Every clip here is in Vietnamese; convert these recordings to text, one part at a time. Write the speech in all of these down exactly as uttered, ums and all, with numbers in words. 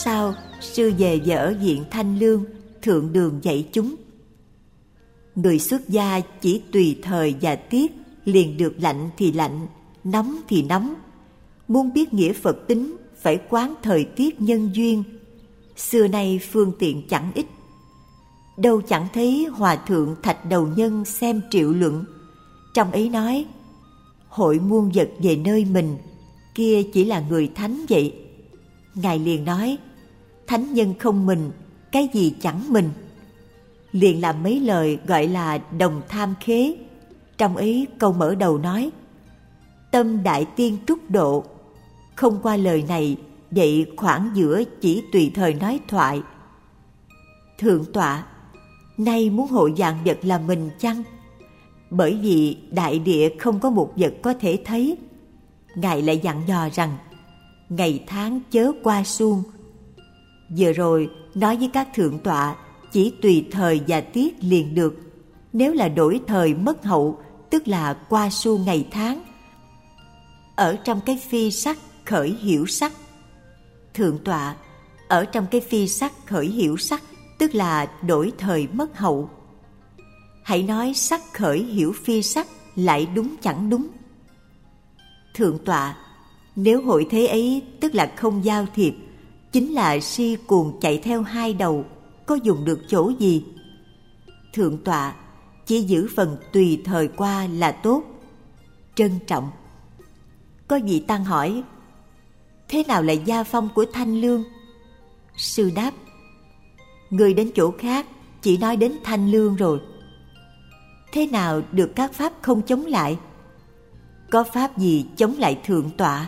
sau, sư về dở viện Thanh Lương, thượng đường dạy chúng. Người xuất gia chỉ tùy thời và tiết, liền được lạnh thì lạnh, nóng thì nóng. Muốn biết nghĩa Phật tính, phải quán thời tiết nhân duyên. Xưa nay phương tiện chẳng ít. Đâu chẳng thấy Hòa Thượng Thạch Đầu Nhân xem triệu luận. Trong ấy nói, hội muôn vật về nơi mình, kia chỉ là người thánh vậy. Ngài liền nói, thánh nhân không mình, cái gì chẳng mình. Liền làm mấy lời gọi là đồng tham khế. Trong ấy câu mở đầu nói, tâm đại tiên trúc độ. Không qua lời này, vậy khoảng giữa chỉ tùy thời nói thoại. Thượng tọa, nay muốn hội vạn vật là mình chăng? Bởi vì đại địa không có một vật có thể thấy. Ngài lại dặn dò rằng, ngày tháng chớ qua suông. Vừa rồi nói với các thượng tọa, chỉ tùy thời và tiết liền được. Nếu là đổi thời mất hậu, tức là qua suông ngày tháng. Ở trong cái phi sắc khởi hiểu sắc. Thượng tọa, ở trong cái phi sắc khởi hiểu sắc, tức là đổi thời mất hậu. Hãy nói sắc khởi hiểu phi sắc lại đúng chẳng đúng. Thượng tọa, nếu hội thế ấy tức là không giao thiệp, chính là si cuồng chạy theo hai đầu, có dùng được chỗ gì? Thượng tọa, chỉ giữ phần tùy thời qua là tốt. Trân trọng. Có vị tăng hỏi, thế nào là gia phong của Thanh Lương? Sư đáp, người đến chỗ khác chỉ nói đến Thanh Lương rồi. Thế nào được các pháp không chống lại? Có pháp gì chống lại thượng tọa?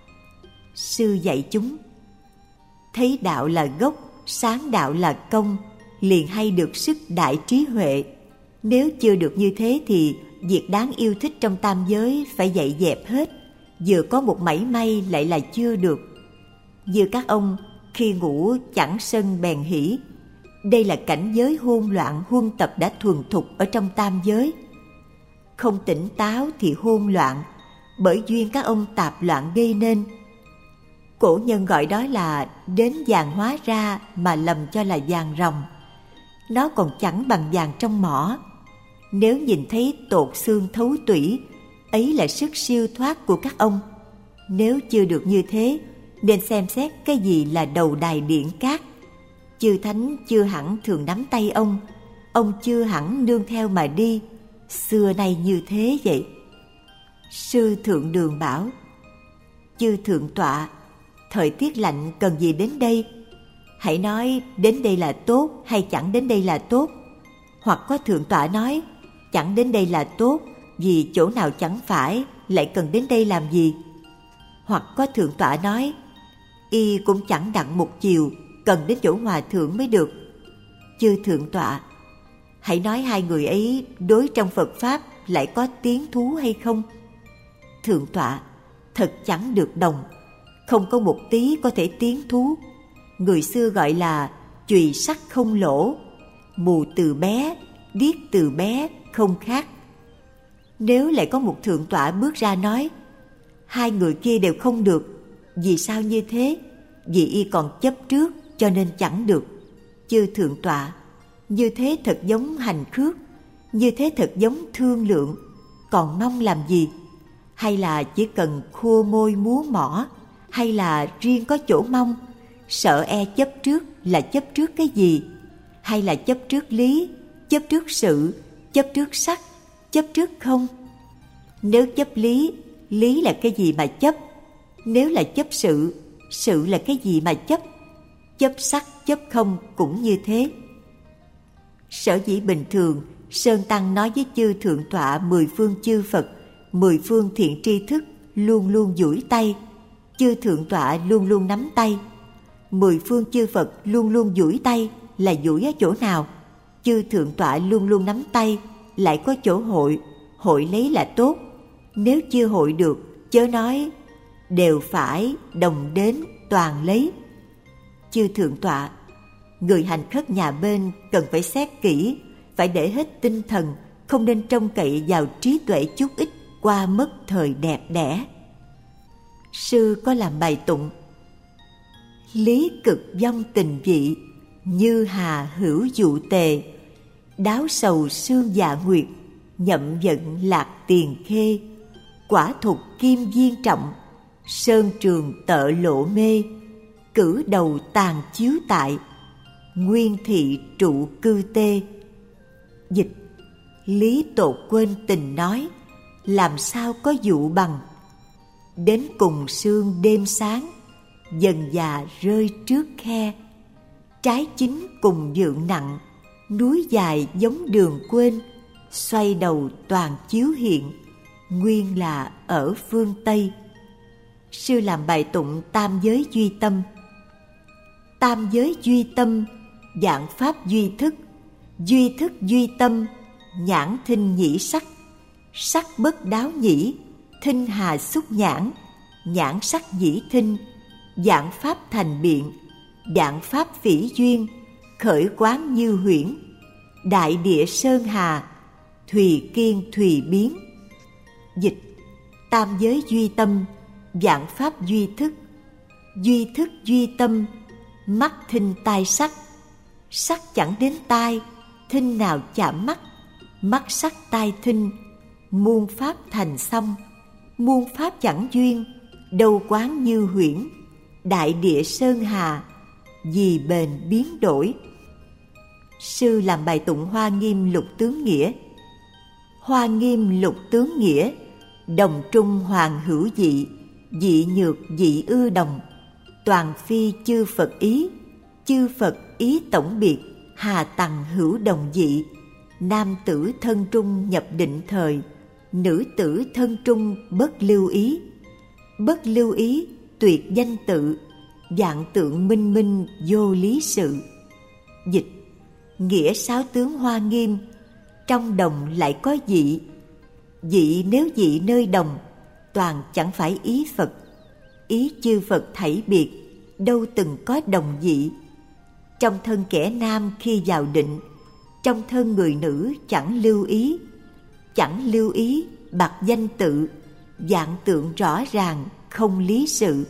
Sư dạy chúng, thấy đạo là gốc, sáng đạo là công, liền hay được sức đại trí huệ. Nếu chưa được như thế thì việc đáng yêu thích trong tam giới phải dạy dẹp hết. Vừa có một mảy may lại là chưa được. Như các ông khi ngủ chẳng sân bèn hỉ. Đây là cảnh giới hôn loạn huân tập đã thuần thục ở trong tam giới. Không tỉnh táo thì hôn loạn, bởi duyên các ông tạp loạn gây nên. Cổ nhân gọi đó là đến vàng hóa ra mà lầm cho là vàng ròng. Nó còn chẳng bằng vàng trong mỏ. Nếu nhìn thấy tột xương thấu tủy, ấy là sức siêu thoát của các ông. Nếu chưa được như thế, nên xem xét cái gì là đầu đài điện cát. Chư thánh chưa hẳn thường nắm tay ông, ông chưa hẳn nương theo mà đi. Xưa nay như thế vậy. Sư Thượng Đường bảo, chư thượng tọa, thời tiết lạnh cần gì đến đây? Hãy nói đến đây là tốt hay chẳng đến đây là tốt. Hoặc có thượng tọa nói, chẳng đến đây là tốt, vì chỗ nào chẳng phải, lại cần đến đây làm gì? Hoặc có thượng tọa nói, y cũng chẳng đặng một chiều, cần đến chỗ hòa thượng mới được. Chư thượng tọa, hãy nói hai người ấy đối trong Phật Pháp lại có tiếng thú hay không? Thượng tọa, thật chẳng được đồng, không có một tí có thể tiếng thú. Người xưa gọi là chùy sắc không lỗ, mù từ bé, điếc từ bé, không khác. Nếu lại có một thượng tọa bước ra nói, hai người kia đều không được. Vì sao như thế? Vì y còn chấp trước cho nên chẳng được. Chư thượng tọa, như thế thật giống hành khước, như thế thật giống thương lượng. Còn mong làm gì? Hay là chỉ cần khua môi múa mỏ? Hay là riêng có chỗ mong? Sợ e chấp trước là chấp trước cái gì? Hay là chấp trước lý, chấp trước sự, chấp trước sắc, chấp trước không? Nếu chấp lý, lý là cái gì mà chấp? Nếu là chấp sự, sự là cái gì mà chấp? Chấp sắc, chấp không cũng như thế. Sở dĩ bình thường, Sơn Tăng nói với chư thượng tọa mười phương chư Phật, mười phương thiện tri thức luôn luôn duỗi tay. Chư thượng tọa luôn luôn nắm tay. Mười phương chư Phật luôn luôn duỗi tay là duỗi ở chỗ nào? Chư thượng tọa luôn luôn nắm tay, lại có chỗ hội, hội lấy là tốt. Nếu chưa hội được, chớ nói đều phải đồng đến toàn lấy. Chư thượng tọa, người hành khất nhà bên cần phải xét kỹ, phải để hết tinh thần, không nên trông cậy vào trí tuệ chút ít qua mất thời đẹp đẽ. Sư có làm bài tụng: Lý cực vong tình vị, như hà hữu dụ tề. Đáo sầu sương dạ nguyệt, nhậm giận lạc tiền khê. Quả thục kim viên trọng, sơn trường tợ lộ mê. Cử đầu tàn chiếu tại, nguyên thị trụ cư tê. Dịch: lý tột quên tình nói, làm sao có dụ bằng. Đến cùng sương đêm sáng, dần già rơi trước khe. Trái chín cùng dượng nặng, núi dài giống đường quên. Xoay đầu toàn chiếu hiện, nguyên là ở phương Tây. Sư làm bài tụng tam giới duy tâm. Tam giới duy tâm, dạng pháp duy thức. Duy thức duy tâm, nhãn thinh nhĩ sắc. Sắc bất đáo nhĩ, thinh hà xúc nhãn. Nhãn sắc nhĩ thinh, dạng pháp thành biện. Dạng pháp phỉ duyên, khởi quán như huyễn. Đại địa sơn hà, thùy kiên thùy biến. Dịch: tam giới duy tâm, dạng pháp duy thức. Duy thức duy tâm, mắt thinh tai sắc. Sắc chẳng đến tai, thinh nào chạm mắt. Mắt sắc tai thinh, muôn pháp thành xong. Muôn pháp chẳng duyên, đâu quán như huyễn. Đại địa sơn hà, vì bền biến đổi. Sư làm bài tụng Hoa Nghiêm Lục Tướng Nghĩa. Hoa Nghiêm Lục Tướng Nghĩa, đồng trung hoàng hữu dị. Dị nhược dị ư đồng, toàn phi chư Phật ý. Chư Phật ý tổng biệt, hà tằng hữu đồng dị. Nam tử thân trung nhập định thời, nữ tử thân trung bất lưu ý. Bất lưu ý tuyệt danh tự, dạng tượng minh minh vô lý sự. Dịch: nghĩa sáu tướng Hoa Nghiêm, trong đồng lại có dị. Dị nếu dị nơi đồng, toàn chẳng phải ý Phật. Ý chư Phật thảy biệt, đâu từng có đồng dị. Trong thân kẻ nam khi vào định, trong thân người nữ chẳng lưu ý. Chẳng lưu ý bạc danh tự, dạng tượng rõ ràng không lý sự.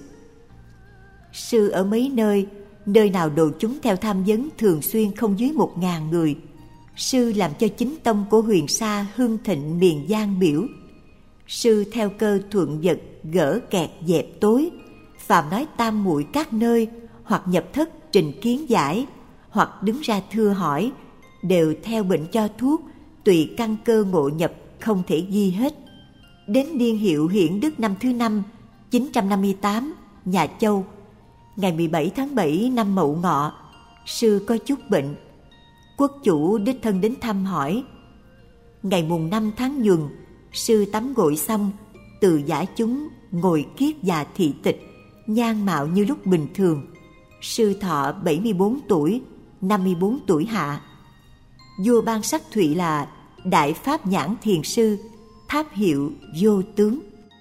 Sư ở mấy nơi, nơi nào độ chúng theo tham vấn thường xuyên không dưới một ngàn người. Sư làm cho chính tông của Huyền Sa hưng thịnh miền Giang biểu. Sư theo cơ thuận vật gỡ kẹt dẹp tối, phàm nói tam muội các nơi, hoặc nhập thất trình kiến giải, hoặc đứng ra thưa hỏi, đều theo bệnh cho thuốc, tùy căn cơ ngộ nhập không thể ghi hết. Đến niên hiệu Hiển Đức năm thứ năm, chín trăm năm mươi tám, nhà Châu, ngày mười bảy tháng bảy năm Mậu Ngọ, sư có chút bệnh. Quốc chủ đích thân đến thăm hỏi. Ngày mùng năm tháng Nhuần, sư tắm gội xong, từ giả chúng ngồi kiết già thị tịch, nhan mạo như lúc bình thường. Sư thọ bảy mươi bốn tuổi, năm mươi bốn tuổi hạ. Vua ban sắc thụy là Đại Pháp Nhãn Thiền Sư, tháp hiệu Vô Tướng.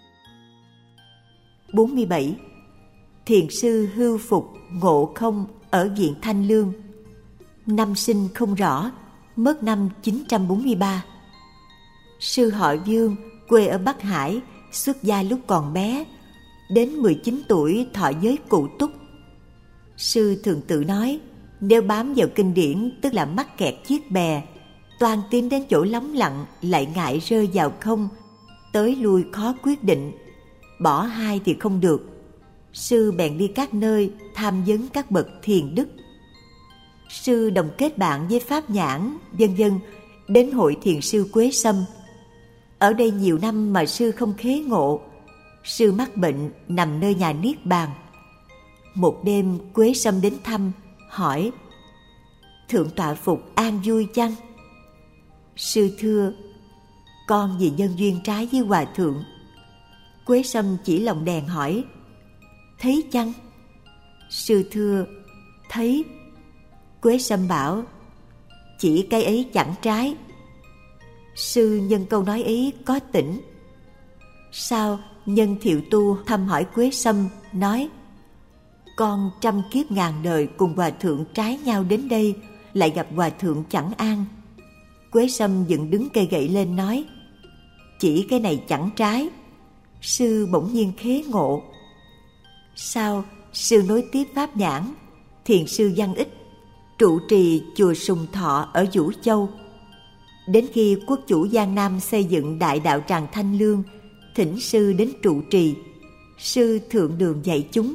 bốn mươi bảy. Thiền sư hưu phục Ngộ Không ở viện Thanh Lương. Năm sinh không rõ, mất năm chín trăm bốn mươi ba. Sư họ Dương, quê ở Bắc Hải, xuất gia lúc còn bé. Đến mười chín tuổi thọ giới cụ túc. Sư thường tự nói, nếu bám vào kinh điển tức là mắc kẹt chiếc bè, toàn tìm đến chỗ lóng lặng lại ngại rơi vào không, tới lui khó quyết định, bỏ hai thì không được. Sư bèn đi các nơi tham vấn các bậc thiền đức. Sư đồng kết bạn với Pháp Nhãn, vân vân, đến hội thiền sư Quế Sâm. Ở đây nhiều năm mà sư không khế ngộ. Sư mắc bệnh nằm nơi nhà Niết Bàn. Một đêm Quế Sâm đến thăm, hỏi: Thượng tọa phục an vui chăng? Sư thưa: Con vì nhân duyên trái với hòa thượng. Quế Sâm chỉ lồng đèn hỏi: Thấy chăng? Sư thưa: Thấy. Quế Sâm bảo: Chỉ cái ấy chẳng trái. Sư nhân câu nói ấy có tỉnh. Sau nhân Thiệu Tu thăm hỏi Quế Sâm, nói: Con trăm kiếp ngàn đời cùng hòa thượng trái nhau đến đây, lại gặp hòa thượng chẳng an. Quế Sâm dựng đứng cây gậy lên nói: Chỉ cái này chẳng trái. Sư bỗng nhiên khế ngộ. Sau sư nối tiếp pháp nhãn, thiền sư Văn Ích trụ trì chùa Sùng Thọ ở Vũ Châu. Đến khi quốc chủ Giang Nam xây dựng đại đạo tràng Thanh Lương, thỉnh sư đến trụ trì. Sư thượng đường dạy chúng.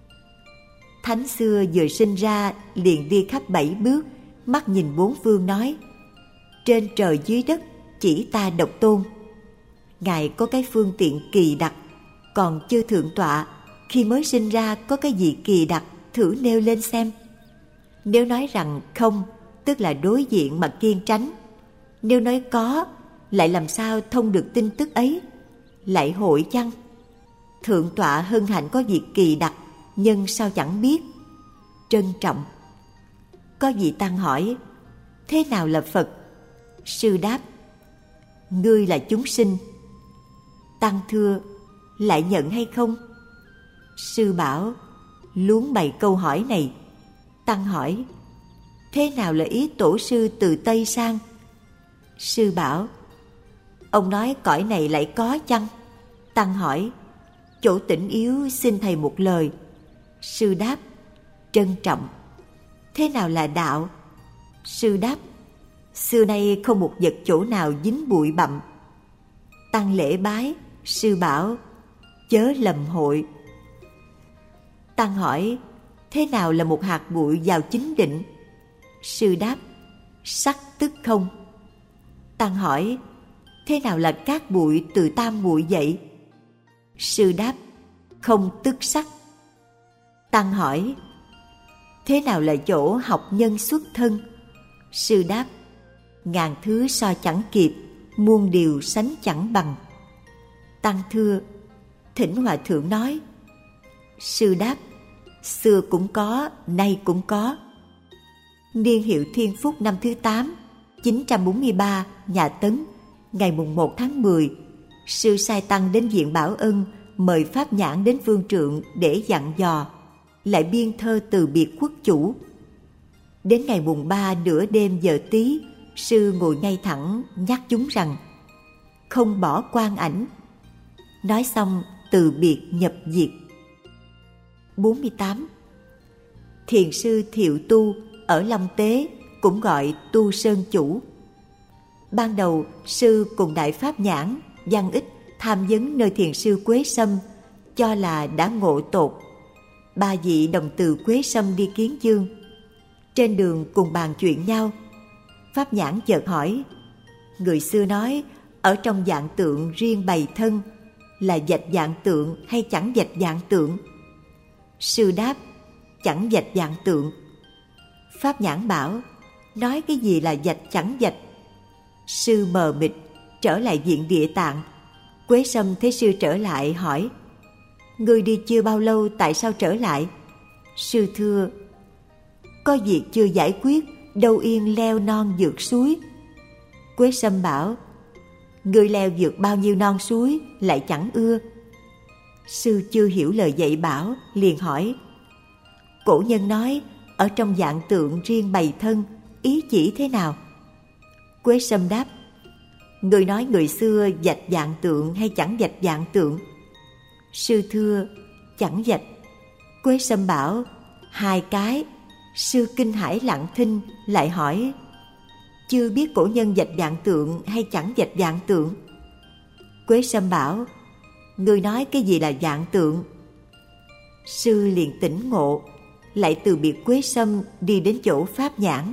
Thánh xưa vừa sinh ra liền đi khắp bảy bước, mắt nhìn bốn phương nói: trên trời dưới đất chỉ ta độc tôn. Ngài có cái phương tiện kỳ đặc, còn chư thượng tọa khi mới sinh ra có cái gì kỳ đặc, thử nêu lên xem. Nếu nói rằng không, tức là đối diện mà kiên tránh. Nếu nói có, lại làm sao thông được tin tức ấy? Lại hội chăng? Thượng tọa hân hạnh có việc kỳ đặc, nhân sao chẳng biết? Trân trọng. Có vị tăng hỏi: thế nào là Phật? Sư đáp: ngươi là chúng sinh. Tăng thưa: lại nhận hay không? Sư bảo: luống bày câu hỏi này. Tăng hỏi: thế nào là ý tổ sư từ Tây sang? Sư bảo: ông nói cõi này lại có chăng? Tăng hỏi: chỗ tỉnh yếu xin thầy một lời. Sư đáp: trân trọng. Thế nào là đạo? Sư đáp: xưa nay không một vật chỗ nào dính bụi bặm. Tăng lễ bái. Sư bảo: chớ lầm hội. Tăng hỏi: thế nào là một hạt bụi vào chính định? Sư đáp: sắc tức không. Tăng hỏi: thế nào là cát bụi từ tam bụi vậy? Sư đáp: không tức sắc. Tăng hỏi: thế nào là chỗ học nhân xuất thân? Sư đáp: ngàn thứ so chẳng kịp, muôn điều sánh chẳng bằng. Tăng thưa: thỉnh hòa thượng nói. Sư đáp: xưa cũng có, nay cũng có. Niên hiệu Thiên Phúc năm thứ tám, chín trăm bốn mươi ba, nhà Tấn, ngày mùng một tháng mười, sư sai tăng đến viện Bảo Ân mời pháp nhãn đến phương trượng để dặn dò, lại biên thơ từ biệt quốc chủ. Đến ngày mùng ba nửa đêm giờ tí, sư ngồi ngay thẳng nhắc chúng rằng không bỏ quan ảnh. Nói xong từ biệt nhập diệt. bốn mươi tám. Thiền sư Thiệu Tu ở Long Tế, cũng gọi Tu Sơn Chủ. Ban đầu sư cùng Đại Pháp Nhãn, Văn Ích tham vấn nơi thiền sư Quế Sâm, cho là đã ngộ tột. Ba vị đồng từ Quế Sâm đi Kiến Dương. Trên đường cùng bàn chuyện nhau, Pháp Nhãn chợt hỏi: người xưa nói ở trong dạng tượng riêng bày thân, là vạch dạng tượng hay chẳng vạch dạng tượng? Sư đáp: chẳng vạch dạng tượng. Pháp Nhãn bảo: nói cái gì là vạch chẳng vạch? Sư mờ mịt trở lại viện Địa Tạng. Quế Sâm thấy sư trở lại hỏi: ngươi đi chưa bao lâu, tại sao trở lại? Sư thưa: có việc chưa giải quyết, đâu yên leo non vượt suối. Quế Sâm bảo: ngươi leo vượt bao nhiêu non suối lại chẳng ưa? Sư chưa hiểu lời dạy bảo, liền hỏi: cổ nhân nói ở trong dạng tượng riêng bày thân, ý chỉ thế nào? Quế Sâm đáp: người nói người xưa vạch dạng tượng hay chẳng vạch dạng tượng? Sư thưa: chẳng vạch. Quế Sâm bảo: hai cái. Sư kinh hãi lặng thinh, lại hỏi: chưa biết cổ nhân vạch dạng tượng hay chẳng vạch dạng tượng? Quế Sâm bảo: người nói cái gì là dạng tượng? Sư liền tỉnh ngộ, lại từ biệt Quế Sâm đi đến chỗ Pháp Nhãn.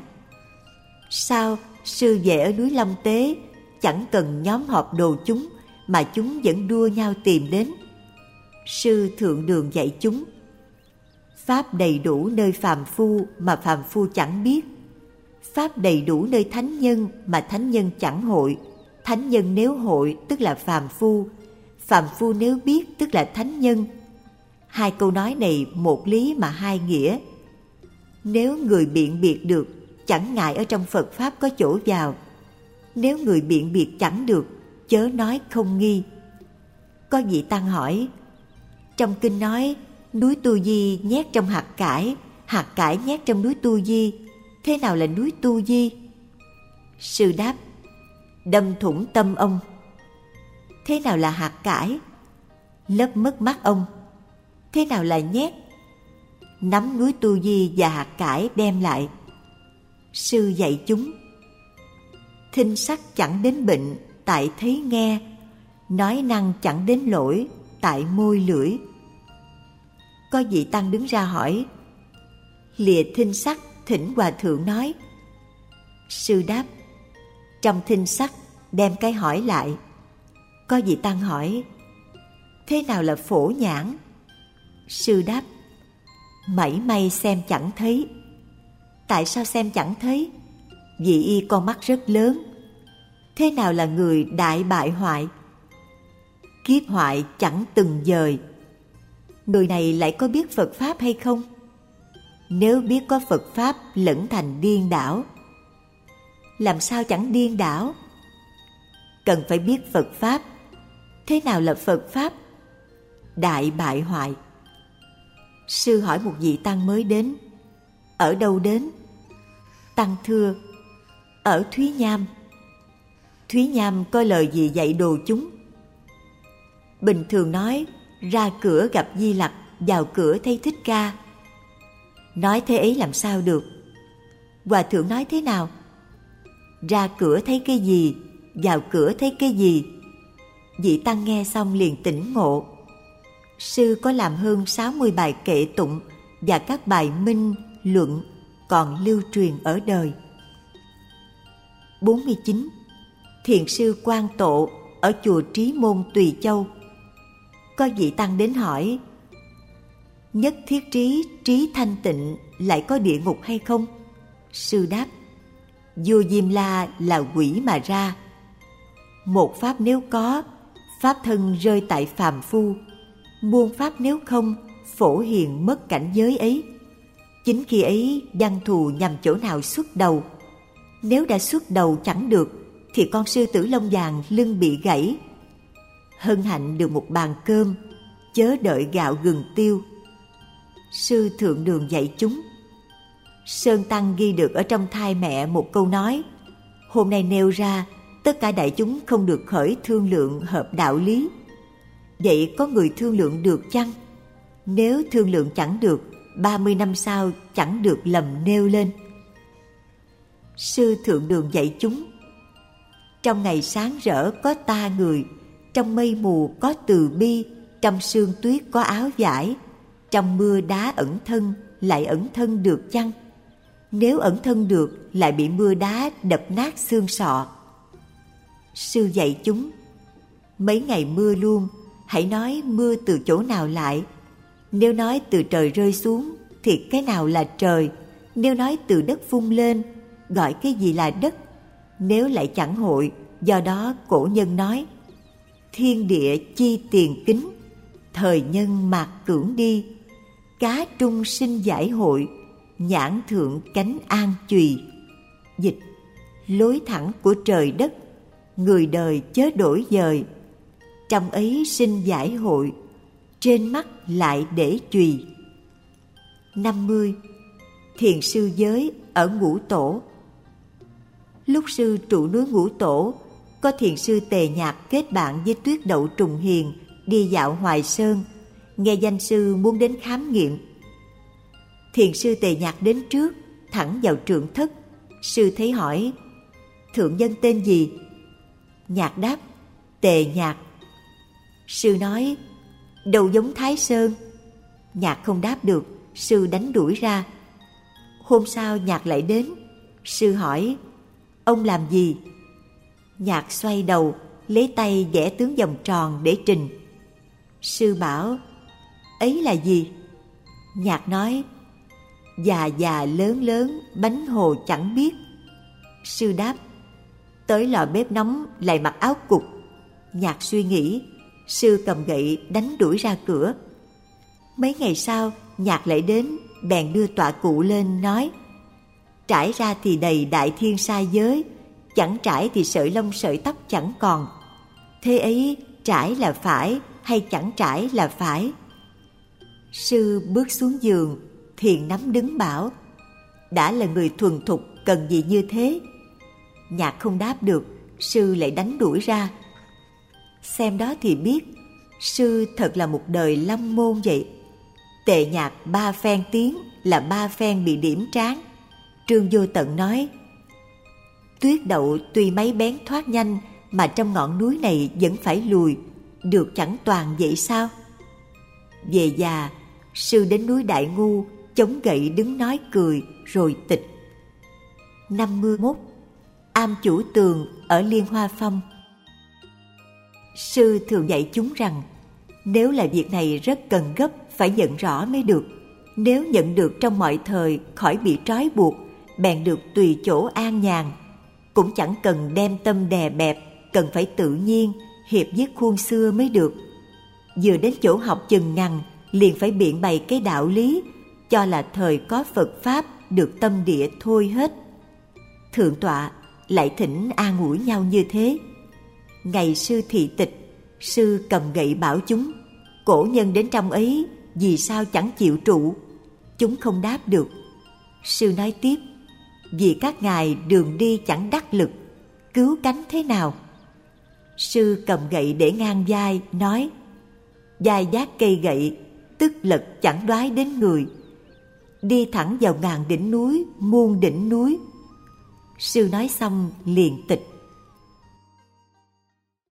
Sau sư về ở núi Long Tế, chẳng cần nhóm họp đồ chúng, mà chúng vẫn đua nhau tìm đến. Sư thượng đường dạy chúng: pháp đầy đủ nơi phàm phu mà phàm phu chẳng biết, pháp đầy đủ nơi thánh nhân mà thánh nhân chẳng hội. Thánh nhân nếu hội tức là phàm phu, phàm phu nếu biết tức là thánh nhân. Hai câu nói này một lý mà hai nghĩa. Nếu người biện biệt được, chẳng ngại ở trong Phật Pháp có chỗ vào. Nếu người biện biệt chẳng được, chớ nói không nghi. Có vị tăng hỏi: trong kinh nói núi Tu Di nhét trong hạt cải, hạt cải nhét trong núi Tu Di, thế nào là núi Tu Di? Sư đáp: đâm thủng tâm ông. Thế nào là hạt cải? Lấp mất mắt ông. Thế nào là nhét? nắm núi tu di và hạt cải đem lại. Sư dạy chúng: thinh sắc chẳng đến bệnh, tại thấy nghe. Nói năng chẳng đến lỗi, tại môi lưỡi. Có vị tăng đứng ra hỏi: lìa thinh sắc, thỉnh hòa thượng nói. Sư đáp: trong thinh sắc đem cái hỏi lại. Có vị tăng hỏi: thế nào là phổ nhãn? Sư đáp: mảy may xem chẳng thấy. Tại sao xem chẳng thấy? Vì y con mắt rất lớn. Thế nào là người đại bại hoại? Kiếp hoại chẳng từng dời. Người này lại có biết Phật Pháp hay không? Nếu biết có Phật Pháp lẫn thành điên đảo. Làm sao chẳng điên đảo? Cần phải biết Phật Pháp. Thế nào là Phật Pháp? Đại bại hoại. Sư hỏi một vị tăng mới đến: ở đâu đến? Tăng thưa: ở Thúy Nham. Thúy Nham có lời gì dạy đồ chúng? Bình thường nói: ra cửa gặp Di Lặc, vào cửa thấy Thích Ca. Nói thế ấy làm sao được? Hòa thượng nói thế nào? Ra cửa thấy cái gì, vào cửa thấy cái gì? Vị tăng nghe xong liền tỉnh ngộ. Sư có làm hơn sáu mươi bài kệ tụng và các bài minh, luận còn lưu truyền ở đời. bốn mươi chín. Thiền sư Quang Tộ ở chùa Trí Môn Tùy Châu. Có vị tăng đến hỏi: nhất thiết trí, trí thanh tịnh lại có địa ngục hay không? Sư đáp: vua Diêm La là quỷ mà ra. Một pháp nếu có, pháp thân rơi tại phàm phu. Muôn pháp nếu không, phổ hiền mất cảnh giới ấy. Chính khi ấy văn thù nhằm chỗ nào xuất đầu? Nếu đã xuất đầu chẳng được, thì con sư tử lông vàng lưng bị gãy. Hân hạnh được một bàn cơm, chớ đợi gạo gừng tiêu. Sư Thượng Đường dạy chúng. Sơn Tăng ghi được ở trong thai mẹ một câu nói: hôm nay nêu ra, tất cả đại chúng không được khởi thương lượng hợp đạo lý. Vậy có người thương lượng được chăng? Nếu thương lượng chẳng được, ba mươi năm sau chẳng được lầm nêu lên. Sư Thượng Đường dạy chúng: trong ngày sáng rỡ có ta người, trong mây mù có từ bi, trong sương tuyết có áo vải, trong mưa đá ẩn thân, lại ẩn thân được chăng? Nếu ẩn thân được, lại bị mưa đá đập nát xương sọ. Sư dạy chúng: mấy ngày mưa luôn, hãy nói mưa từ chỗ nào lại. Nếu nói từ trời rơi xuống, thì cái nào là trời? Nếu nói từ đất vung lên, gọi cái gì là đất? Nếu lại chẳng hội, do đó cổ nhân nói: thiên địa chi tiền kính, thời nhân mạc cưỡng đi. Cá trung sinh giải hội, nhãn thượng cánh an chùy. Dịch: lối thẳng của trời đất, người đời chớ đổi dời. Trong ấy sinh giải hội, trên mắt lại để chùy. năm mươi. Thiền sư giới ở Ngũ Tổ. Lúc sư trụ núi Ngũ Tổ, có thiền sư Tề Nhạc kết bạn với Tuyết Đậu Trùng Hiền đi dạo Hoài Sơn, nghe danh sư muốn đến khám nghiệm. Thiền sư Tề Nhạc đến trước, thẳng vào trượng thất. Sư thấy hỏi: thượng nhân tên gì? Nhạc đáp: Tề Nhạc. Sư nói: đầu giống Thái Sơn. Nhạc không đáp được, sư đánh đuổi ra. Hôm sau Nhạc lại đến. Sư hỏi: ông làm gì? Nhạc xoay đầu, lấy tay vẽ tướng vòng tròn để trình. Sư bảo: ấy là gì? Nhạc nói: già già lớn lớn, bánh hồ chẳng biết. Sư đáp: tới lò bếp nóng lại mặc áo cục. Nhạc suy nghĩ. Sư cầm gậy đánh đuổi ra cửa. Mấy ngày sau, Nhạc lại đến, bèn đưa tọa cụ lên nói: trải ra thì đầy đại thiên sa giới, chẳng trải thì sợi lông sợi tóc chẳng còn. Thế ấy trải là phải, hay chẳng trải là phải? Sư bước xuống giường, thiền nắm đứng bảo: đã là người thuần thục, cần gì như thế? Nhạc không đáp được, sư lại đánh đuổi ra. Xem đó thì biết, sư thật là một đời long môn vậy. Tệ nhạc ba phen tiếng là ba phen bị điểm trán. Trương Vô Tận nói: tuyết đậu tuy mấy bén thoát nhanh, mà trong ngọn núi này vẫn phải lùi, được chẳng toàn vậy sao? Về già, sư đến núi Đại Ngu, chống gậy đứng nói cười rồi tịch. năm mươi mốt. Am Chủ Tường ở Liên Hoa Phong. Sư thường dạy chúng rằng, nếu là việc này rất cần gấp, phải nhận rõ mới được. Nếu nhận được trong mọi thời, khỏi bị trói buộc, bèn được tùy chỗ an nhàn. Cũng chẳng cần đem tâm đè bẹp, cần phải tự nhiên, hiệp với khuôn xưa mới được. Vừa đến chỗ học chừng ngằng, liền phải biện bày cái đạo lý, cho là thời có Phật Pháp, được tâm địa thôi hết. Thượng tọa lại thỉnh an ủi nhau như thế. Ngày sư thị tịch, sư cầm gậy bảo chúng: cổ nhân đến trong ấy, vì sao chẳng chịu trụ? Chúng không đáp được. Sư nói tiếp: vì các ngài đường đi chẳng đắc lực, cứu cánh thế nào? Sư cầm gậy để ngang vai, nói: vai vác cây gậy, tức lật chẳng đoái đến người. Đi thẳng vào ngàn đỉnh núi, muôn đỉnh núi. Sư nói xong liền tịch.